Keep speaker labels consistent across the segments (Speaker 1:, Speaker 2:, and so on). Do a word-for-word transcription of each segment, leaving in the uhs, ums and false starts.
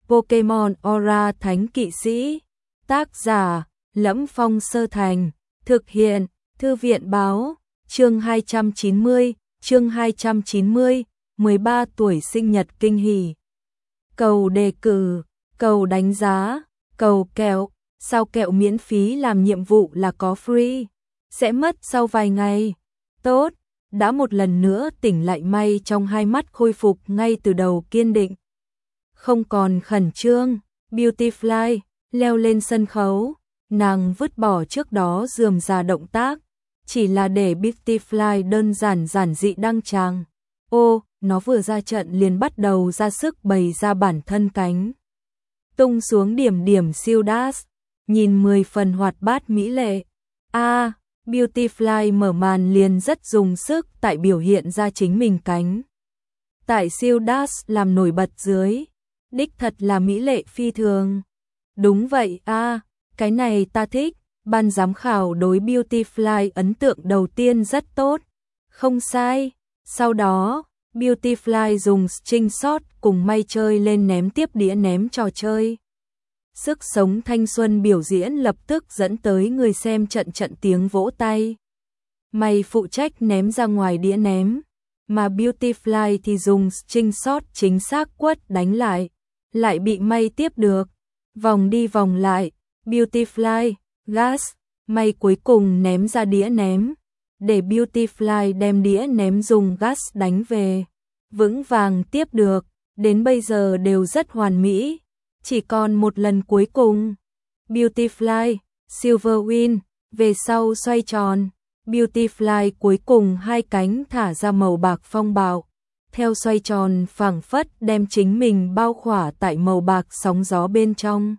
Speaker 1: Pokemon Aura Thánh Kỵ Sĩ. Tác giả: Lẫm Phong Sơ Thành. Thực hiện: Thư viện báo. Chương hai trăm chín mươi, chương hai trăm chín mươi, mười ba tuổi sinh nhật kinh hỉ. Cầu đề cử, cầu đánh giá, cầu kẹo, sao kẹo miễn phí làm nhiệm vụ là có free, sẽ mất sau vài ngày. Tốt, đã một lần nữa tỉnh lại May trong hai mắt khôi phục ngay từ đầu kiên định. Không còn khẩn trương, Beautyfly leo lên sân khấu, nàng vứt bỏ trước đó rườm rà động tác, chỉ là để Beautyfly đơn giản giản dị đăng tràng. Ô, nó vừa ra trận liền bắt đầu ra sức bày ra bản thân cánh. Tung xuống điểm điểm siêu dash, nhìn mười phần hoạt bát mỹ lệ. A, à, Beautyfly mở màn liền rất dùng sức tại biểu hiện ra chính mình cánh. Tại siêu dash làm nổi bật dưới, đích thật là mỹ lệ phi thường. Đúng vậy a, à, cái này ta thích. Ban giám khảo đối Beautyfly ấn tượng đầu tiên rất tốt. Không sai. Sau đó, Beautyfly dùng string shot cùng May chơi lên ném tiếp đĩa ném trò chơi. Sức sống thanh xuân biểu diễn lập tức dẫn tới người xem trận trận tiếng vỗ tay. May phụ trách ném ra ngoài đĩa ném, mà Beautyfly thì dùng string shot chính xác quất đánh lại, lại bị May tiếp được. Vòng đi vòng lại, Beautyfly, gas, May cuối cùng ném ra đĩa ném, để Beautyfly đem đĩa ném dùng gas đánh về. Vững vàng tiếp được, đến bây giờ đều rất hoàn mỹ. Chỉ còn một lần cuối cùng. Beautyfly, Silver Win, về sau xoay tròn. Beautyfly cuối cùng hai cánh thả ra màu bạc phong bạo. Theo xoay tròn phảng phất đem chính mình bao khỏa tại màu bạc sóng gió bên trong.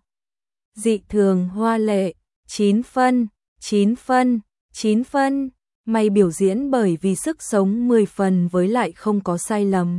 Speaker 1: Dị thường hoa lệ, chín phân, chín phân, chín phân. May biểu diễn bởi vì sức sống mười phần với lại không có sai lầm.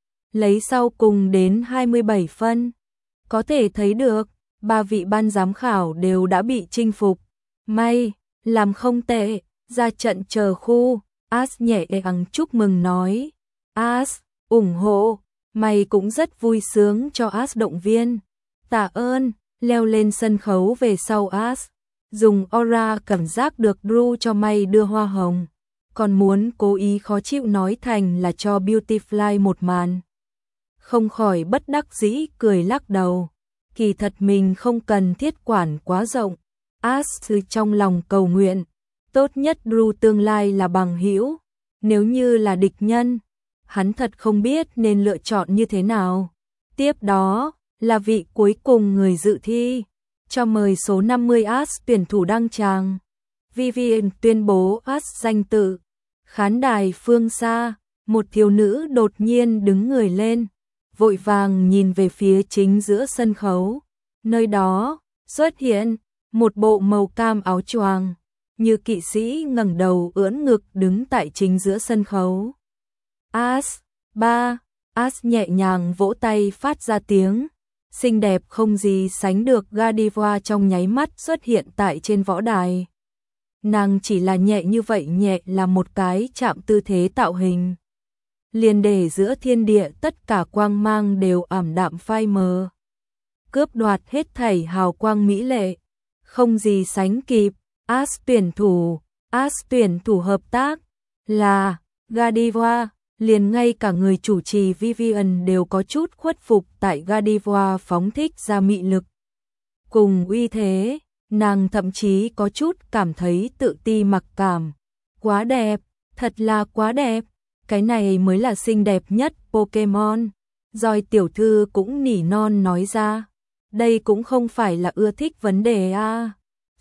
Speaker 1: Lấy sau cùng đến hai mươi bảy phân. Có thể thấy được, ba vị ban giám khảo đều đã bị chinh phục. May, làm không tệ, ra trận chờ khu. As nhẹ nhàng chúc mừng nói. As, ủng hộ. May cũng rất vui sướng cho As động viên. Tạ ơn, leo lên sân khấu về sau As. Dùng aura cảm giác được Drew cho May đưa hoa hồng. Còn muốn cố ý khó chịu nói thành là cho Beautyfly một màn. Không khỏi bất đắc dĩ cười lắc đầu. Kỳ thật mình không cần thiết quản quá rộng. As trong lòng cầu nguyện. Tốt nhất Drew tương lai là bằng hữu. Nếu như là địch nhân, hắn thật không biết nên lựa chọn như thế nào. Tiếp đó là vị cuối cùng người dự thi. Cho mời số năm mươi As tuyển thủ đăng tràng. Vivian tuyên bố As danh tự. Khán đài phương xa, một thiếu nữ đột nhiên đứng người lên, vội vàng nhìn về phía chính giữa sân khấu. Nơi đó xuất hiện một bộ màu cam áo choàng, như kỵ sĩ ngẩng đầu ưỡn ngực đứng tại chính giữa sân khấu. As, ba, As nhẹ nhàng vỗ tay phát ra tiếng. Xinh đẹp không gì sánh được Godiva trong nháy mắt xuất hiện tại trên võ đài. Nàng chỉ là nhẹ như vậy nhẹ là một cái chạm tư thế tạo hình. Liền để giữa thiên địa tất cả quang mang đều ảm đạm phai mờ. Cướp đoạt hết thảy hào quang mỹ lệ. Không gì sánh kịp. As tuyển thủ, As tuyển thủ hợp tác là Godiva. Liền ngay cả người chủ trì Vivian đều có chút khuất phục tại Godiva phóng thích ra mị lực. Cùng uy thế, nàng thậm chí có chút cảm thấy tự ti mặc cảm. Quá đẹp, thật là quá đẹp, cái này mới là xinh đẹp nhất Pokemon. Rồi tiểu thư cũng nỉ non nói ra. Đây cũng không phải là ưa thích vấn đề a. À.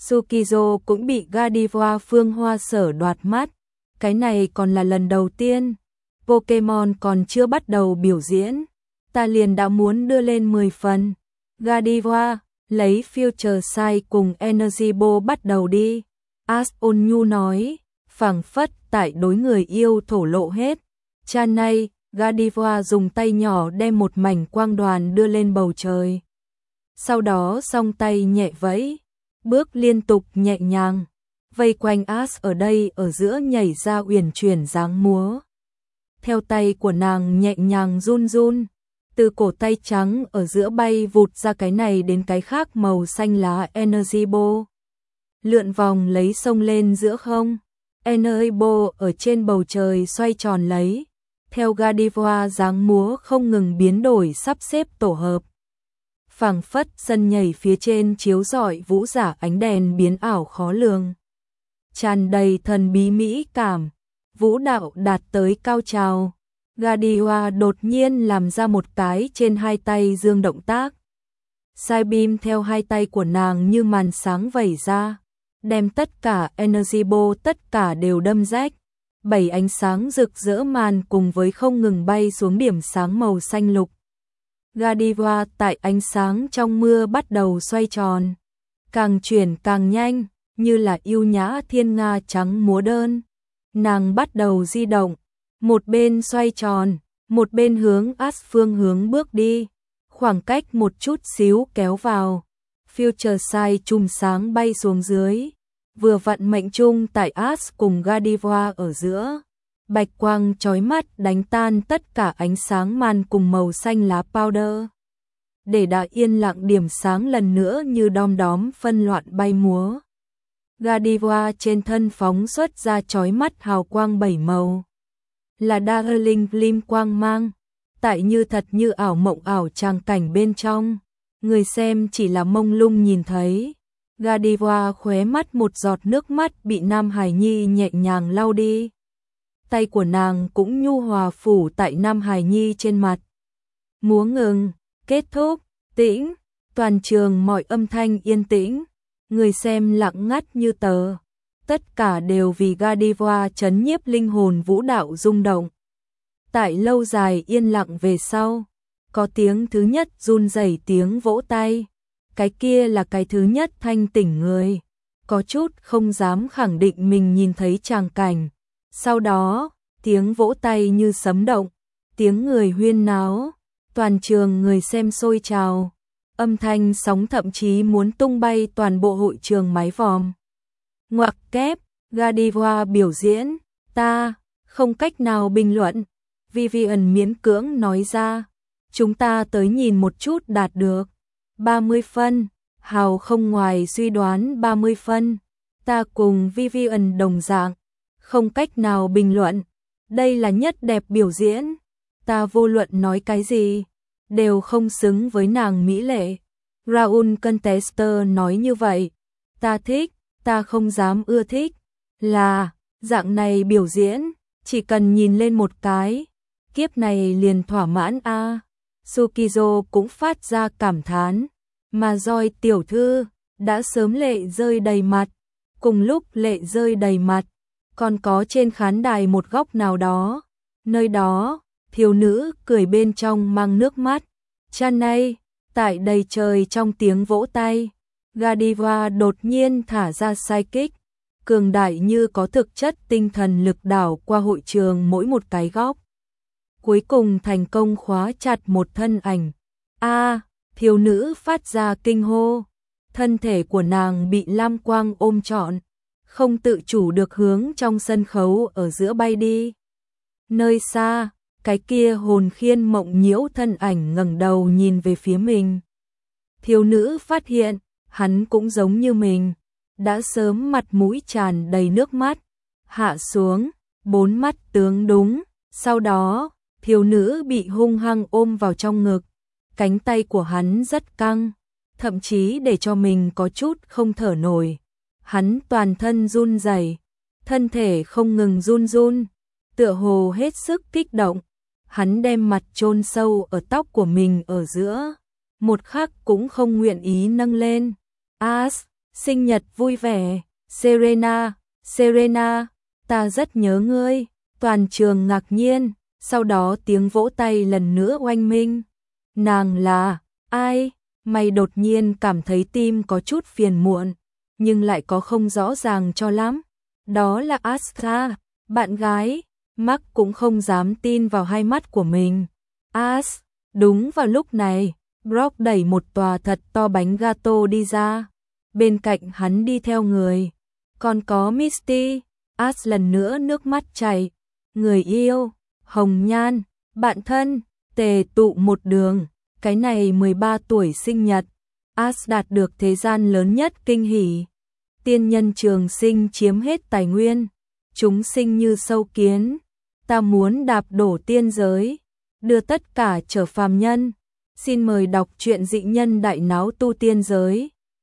Speaker 1: Sukizo cũng bị Godiva phương hoa sở đoạt mắt. Cái này còn là lần đầu tiên. Pokemon còn chưa bắt đầu biểu diễn, ta liền đã muốn đưa lên mười phần. Godiva, lấy Future Sight cùng Energy Ball bắt đầu đi. As ôn nhu nói, phảng phất tại đối người yêu thổ lộ hết. Cha này, Godiva dùng tay nhỏ đem một mảnh quang đoàn đưa lên bầu trời. Sau đó song tay nhẹ vẫy, bước liên tục nhẹ nhàng, vây quanh As ở đây ở giữa nhảy ra uyển chuyển dáng múa. Theo tay của nàng nhẹ nhàng run run, Từ cổ tay trắng ở giữa bay vụt ra cái này đến cái khác màu xanh lá Energy Ball. Lượn vòng lấy sông lên giữa không. Energy Ball ở trên bầu trời xoay tròn lấy. Theo Godiva dáng múa không ngừng biến đổi sắp xếp tổ hợp. Phảng phất sân nhảy phía trên chiếu rọi vũ giả ánh đèn biến ảo khó lường. Tràn đầy thần bí mỹ cảm. Vũ đạo đạt tới cao trào. Godiva đột nhiên làm ra một cái trên hai tay dương động tác. Sai beam theo hai tay của nàng như màn sáng vẩy ra, đem tất cả Energy Ball tất cả đều đâm rách. Bảy ánh sáng rực rỡ màn cùng với không ngừng bay xuống điểm sáng màu xanh lục. Godiva tại ánh sáng trong mưa bắt đầu xoay tròn, càng chuyển càng nhanh, như là yêu nhã thiên nga trắng múa đơn. Nàng bắt đầu di động, một bên xoay tròn, một bên hướng As phương hướng bước đi, khoảng cách một chút xíu kéo vào. Future Sight chùm sáng bay xuống dưới, vừa vặn mệnh chung tại As cùng Godiva ở giữa. Bạch quang chói mắt đánh tan tất cả ánh sáng màn cùng màu xanh lá powder. Để đã yên lặng điểm sáng lần nữa như đom đóm phân loạn bay múa. Godiva trên thân phóng xuất ra chói mắt hào quang bảy màu. Là Darling Gleam quang mang, tại như thật như ảo mộng ảo tràng cảnh bên trong. Người xem chỉ là mông lung nhìn thấy. Godiva khóe mắt một giọt nước mắt bị Nam Hải Nhi nhẹ nhàng lau đi. Tay của nàng cũng nhu hòa phủ tại Nam Hải Nhi trên mặt. Múa ngừng, kết thúc, tĩnh, toàn trường mọi âm thanh yên tĩnh. Người xem lặng ngắt như tờ. Tất cả đều vì Godiva chấn nhiếp linh hồn vũ đạo rung động. Tại lâu dài yên lặng về sau, có tiếng thứ nhất run rẩy tiếng vỗ tay. Cái kia là cái thứ nhất thanh tỉnh người. Có chút không dám khẳng định mình nhìn thấy tràng cảnh. Sau đó, tiếng vỗ tay như sấm động, tiếng người huyên náo, toàn trường người xem sôi trào. Âm thanh sóng thậm chí muốn tung bay toàn bộ hội trường mái vòm. Ngoặc kép, Godiva biểu diễn, ta, không cách nào bình luận. Vivian miễn cưỡng nói ra, chúng ta tới nhìn một chút đạt được. ba mươi phân, hào không ngoài suy đoán ba mươi phân. Ta cùng Vivian đồng dạng, không cách nào bình luận. Đây là nhất đẹp biểu diễn. Ta vô luận nói cái gì, đều không xứng với nàng mỹ lệ. Raul Contester nói như vậy. Ta thích, ta không dám ưa thích. Là, dạng này biểu diễn, chỉ cần nhìn lên một cái, kiếp này liền thỏa mãn a. À. Sukizo cũng phát ra cảm thán, mà Joy tiểu thư đã sớm lệ rơi đầy mặt. Cùng lúc lệ rơi đầy mặt, còn có trên khán đài một góc nào đó, nơi đó, thiếu nữ cười bên trong mang nước mắt. Chanay, tại đầy trời trong tiếng vỗ tay, Godiva đột nhiên thả ra psychic, cường đại như có thực chất tinh thần lực đảo qua hội trường mỗi một cái góc. Cuối cùng thành công khóa chặt một thân ảnh. A, à, thiếu nữ phát ra kinh hô, thân thể của nàng bị lam quang ôm trọn, không tự chủ được hướng trong sân khấu ở giữa bay đi. Nơi xa, cái kia hồn khiên mộng nhiễu thân ảnh ngẩng đầu nhìn về phía mình. Thiếu nữ phát hiện, hắn cũng giống như mình, đã sớm mặt mũi tràn đầy nước mắt, hạ xuống, bốn mắt tướng đúng. Sau đó, thiếu nữ bị hung hăng ôm vào trong ngực, cánh tay của hắn rất căng, thậm chí để cho mình có chút không thở nổi. Hắn toàn thân run rẩy, thân thể không ngừng run run, tựa hồ hết sức kích động. Hắn đem mặt chôn sâu ở tóc của mình ở giữa, một khắc cũng không nguyện ý nâng lên. As, sinh nhật vui vẻ, Serena, Serena, ta rất nhớ ngươi. Toàn trường ngạc nhiên, sau đó tiếng vỗ tay lần nữa oanh minh. Nàng là ai? Mày đột nhiên cảm thấy tim có chút phiền muộn, nhưng lại có không rõ ràng cho lắm. Đó là Astra, bạn gái. Mark cũng không dám tin vào hai mắt của mình. As, đúng vào lúc này, Brock đẩy một tòa thật to bánh gato đi ra. Bên cạnh hắn đi theo người, còn có Misty. As lần nữa nước mắt chảy. Người yêu, hồng nhan, bạn thân, tề tụ một đường, cái này mười ba tuổi sinh nhật, As đạt được thế gian lớn nhất kinh hỉ. Tiên nhân trường sinh chiếm hết tài nguyên, chúng sinh như sâu kiến, ta muốn đạp đổ tiên giới, đưa tất cả trở phàm nhân. Xin mời đọc truyện Dị Nhân Đại Náo Tu Tiên Giới.